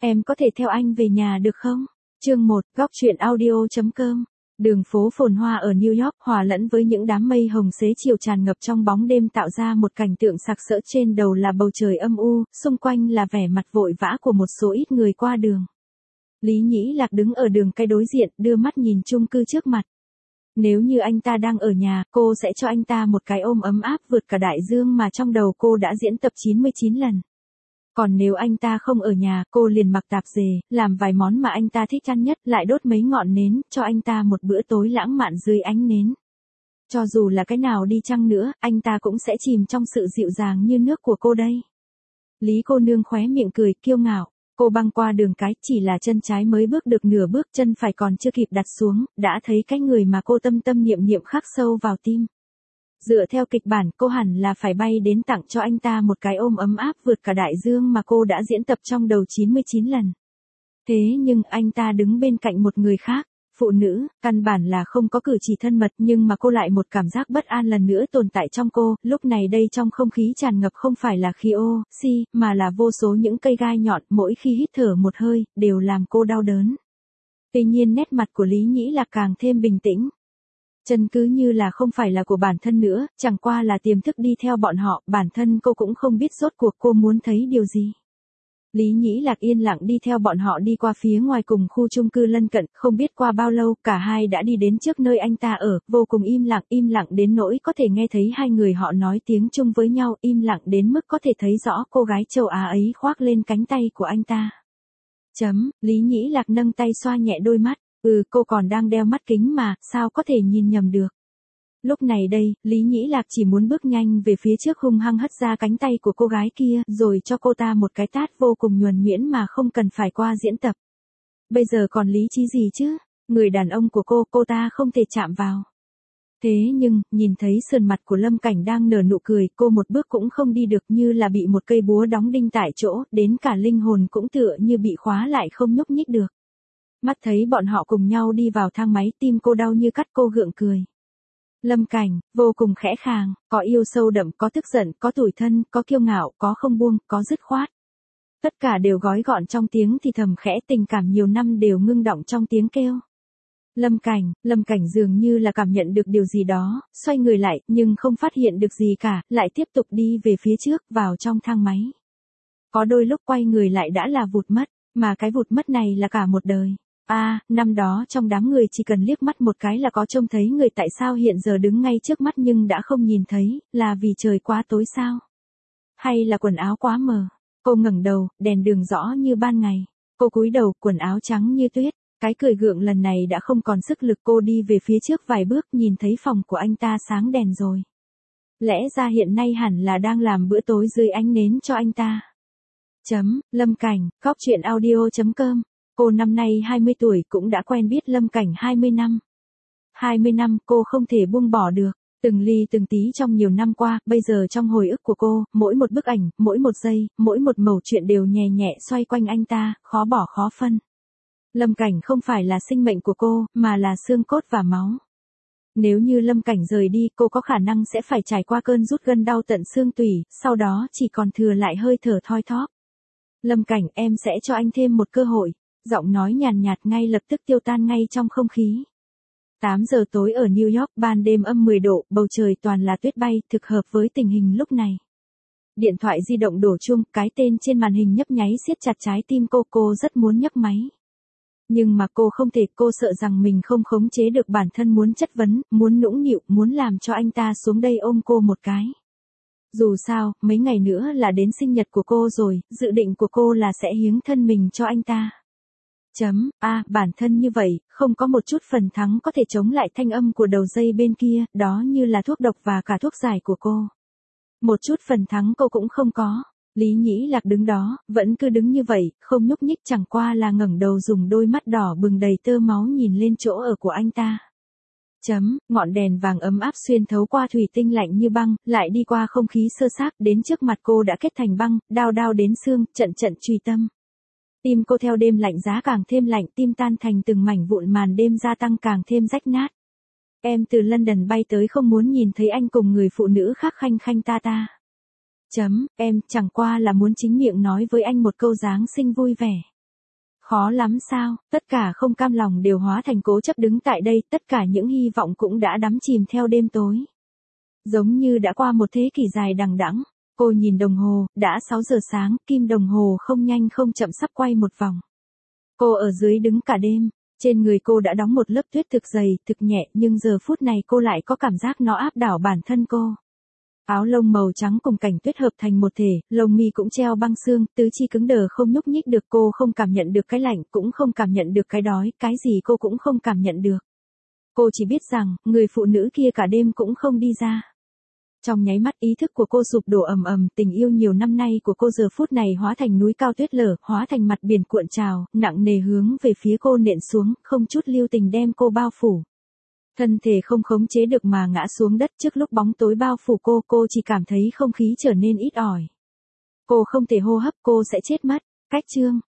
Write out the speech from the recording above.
Em có thể theo anh về nhà được không? Chương 1, góc truyện audio.com. Đường phố phồn hoa ở New York hòa lẫn với những đám mây hồng xế chiều tràn ngập trong bóng đêm tạo ra một cảnh tượng sặc sỡ. Trên đầu là bầu trời âm u, xung quanh là vẻ mặt vội vã của một số ít người qua đường. Lý Nhĩ Lạc đứng ở đường cái đối diện, đưa mắt nhìn chung cư trước mặt. Nếu như anh ta đang ở nhà, cô sẽ cho anh ta một cái ôm ấm áp vượt cả đại dương mà trong đầu cô đã diễn tập 99 lần. Còn nếu anh ta không ở nhà, cô liền mặc tạp dề, làm vài món mà anh ta thích ăn nhất, lại đốt mấy ngọn nến, cho anh ta một bữa tối lãng mạn dưới ánh nến. Cho dù là cái nào đi chăng nữa, anh ta cũng sẽ chìm trong sự dịu dàng như nước của cô đây. Lý cô nương khóe miệng cười, kiêu ngạo. Cô băng qua đường cái, chỉ là chân trái mới bước được nửa bước, chân phải còn chưa kịp đặt xuống, đã thấy cái người mà cô tâm tâm niệm niệm khắc sâu vào tim. Dựa theo kịch bản, cô hẳn là phải bay đến tặng cho anh ta một cái ôm ấm áp vượt cả đại dương mà cô đã diễn tập trong đầu 99 lần. Thế nhưng anh ta đứng bên cạnh một người khác, phụ nữ, căn bản là không có cử chỉ thân mật, nhưng mà cô lại một cảm giác bất an lần nữa tồn tại trong cô. Lúc này đây trong không khí tràn ngập không phải là khí oxy, mà là vô số những cây gai nhọn, mỗi khi hít thở một hơi, đều làm cô đau đớn. Tuy nhiên nét mặt của Lý Nhĩ Lạc càng thêm bình tĩnh. Chân cứ như là không phải là của bản thân nữa, chẳng qua là tiềm thức đi theo bọn họ, bản thân cô cũng không biết rốt cuộc cô muốn thấy điều gì. Lý Nhĩ Lạc yên lặng đi theo bọn họ đi qua phía ngoài cùng khu chung cư lân cận, không biết qua bao lâu, cả hai đã đi đến trước nơi anh ta ở, vô cùng im lặng đến nỗi có thể nghe thấy hai người họ nói tiếng Trung với nhau, im lặng đến mức có thể thấy rõ cô gái châu Á ấy khoác lên cánh tay của anh ta. Lý Nhĩ Lạc nâng tay xoa nhẹ đôi mắt, cô còn đang đeo mắt kính mà, sao có thể nhìn nhầm được. Lúc này đây, Lý Nhĩ Lạc chỉ muốn bước nhanh về phía trước hung hăng hất ra cánh tay của cô gái kia, rồi cho cô ta một cái tát vô cùng nhuần nhuyễn mà không cần phải qua diễn tập. Bây giờ còn lý trí gì chứ, người đàn ông của cô ta không thể chạm vào. Thế nhưng, nhìn thấy sườn mặt của Lâm Cảnh đang nở nụ cười, cô một bước cũng không đi được, như là bị một cây búa đóng đinh tại chỗ, đến cả linh hồn cũng tựa như bị khóa lại không nhúc nhích được. Mắt thấy bọn họ cùng nhau đi vào thang máy, tim cô đau như cắt, cô gượng cười. Lâm Cảnh, vô cùng khẽ khàng, có yêu sâu đậm, có tức giận, có tủi thân, có kiêu ngạo, có không buông, có dứt khoát. Tất cả đều gói gọn trong tiếng thì thầm khẽ, tình cảm nhiều năm đều ngưng đọng trong tiếng kêu. Lâm Cảnh dường như là cảm nhận được điều gì đó, xoay người lại, nhưng không phát hiện được gì cả, lại tiếp tục đi về phía trước, vào trong thang máy. Có đôi lúc quay người lại đã là vụt mất, mà cái vụt mất này là cả một đời. Năm đó trong đám người chỉ cần liếc mắt một cái là có trông thấy người, tại sao hiện giờ đứng ngay trước mắt nhưng đã không nhìn thấy, là vì trời quá tối sao? Hay là quần áo quá mờ? Cô ngẩng đầu, đèn đường rõ như ban ngày. Cô cúi đầu, quần áo trắng như tuyết. Cái cười gượng lần này đã không còn sức lực, cô đi về phía trước vài bước, nhìn thấy phòng của anh ta sáng đèn rồi. Lẽ ra hiện nay hẳn là đang làm bữa tối dưới ánh nến cho anh ta. Lâm Cảnh, góc truyện audio.com. Cô năm nay 20 tuổi cũng đã quen biết Lâm Cảnh 20 năm. 20 năm cô không thể buông bỏ được, từng ly từng tí trong nhiều năm qua, bây giờ trong hồi ức của cô, mỗi một bức ảnh, mỗi một giây, mỗi một mẩu chuyện đều nhẹ nhẹ xoay quanh anh ta, khó bỏ khó phân. Lâm Cảnh không phải là sinh mệnh của cô, mà là xương cốt và máu. Nếu như Lâm Cảnh rời đi, cô có khả năng sẽ phải trải qua cơn rút gân đau tận xương tủy, sau đó chỉ còn thừa lại hơi thở thoi thóp. Lâm Cảnh, em sẽ cho anh thêm một cơ hội. Giọng nói nhàn nhạt ngay lập tức tiêu tan ngay trong không khí. 8 giờ tối ở New York, ban đêm âm 10 độ, bầu trời toàn là tuyết bay, thực hợp với tình hình lúc này. Điện thoại di động đổ chuông, cái tên trên màn hình nhấp nháy siết chặt trái tim cô rất muốn nhấc máy. Nhưng mà cô không thể, cô sợ rằng mình không khống chế được bản thân, muốn chất vấn, muốn nũng nịu, muốn làm cho anh ta xuống đây ôm cô một cái. Dù sao, mấy ngày nữa là đến sinh nhật của cô rồi, dự định của cô là sẽ hiến thân mình cho anh ta. Bản thân như vậy, không có một chút phần thắng có thể chống lại thanh âm của đầu dây bên kia, đó như là thuốc độc và cả thuốc giải của cô. Một chút phần thắng cô cũng không có. Lý Nhĩ Lạc đứng đó, vẫn cứ đứng như vậy, không nhúc nhích, chẳng qua là ngẩng đầu dùng đôi mắt đỏ bừng đầy tơ máu nhìn lên chỗ ở của anh ta. Ngọn đèn vàng ấm áp xuyên thấu qua thủy tinh lạnh như băng, lại đi qua không khí xơ xác, đến trước mặt cô đã kết thành băng, đau đến xương, trận truy tâm. Tim cô theo đêm lạnh giá càng thêm lạnh, tim tan thành từng mảnh vụn, màn đêm gia tăng càng thêm rách nát. Em từ London bay tới không muốn nhìn thấy anh cùng người phụ nữ khác khanh khanh ta. Em chẳng qua là muốn chính miệng nói với anh một câu Giáng sinh vui vẻ. Khó lắm sao, tất cả không cam lòng đều hóa thành cố chấp đứng tại đây, tất cả những hy vọng cũng đã đắm chìm theo đêm tối. Giống như đã qua một thế kỷ dài đằng đẵng. Cô nhìn đồng hồ, đã 6 giờ sáng, kim đồng hồ không nhanh không chậm sắp quay một vòng. Cô ở dưới đứng cả đêm, trên người cô đã đóng một lớp tuyết thực dày, thực nhẹ, nhưng giờ phút này cô lại có cảm giác nó áp đảo bản thân cô. Áo lông màu trắng cùng cảnh tuyết hợp thành một thể, lông mi cũng treo băng xương, tứ chi cứng đờ không nhúc nhích được, cô không cảm nhận được cái lạnh, cũng không cảm nhận được cái đói, cái gì cô cũng không cảm nhận được. Cô chỉ biết rằng, người phụ nữ kia cả đêm cũng không đi ra. Trong nháy mắt ý thức của cô sụp đổ ầm ầm, tình yêu nhiều năm nay của cô giờ phút này hóa thành núi cao tuyết lở, hóa thành mặt biển cuộn trào, nặng nề hướng về phía cô nện xuống, không chút lưu tình đem cô bao phủ. Thân thể không khống chế được mà ngã xuống đất, trước lúc bóng tối bao phủ cô chỉ cảm thấy không khí trở nên ít ỏi. Cô không thể hô hấp, cô sẽ chết mất. Cách chương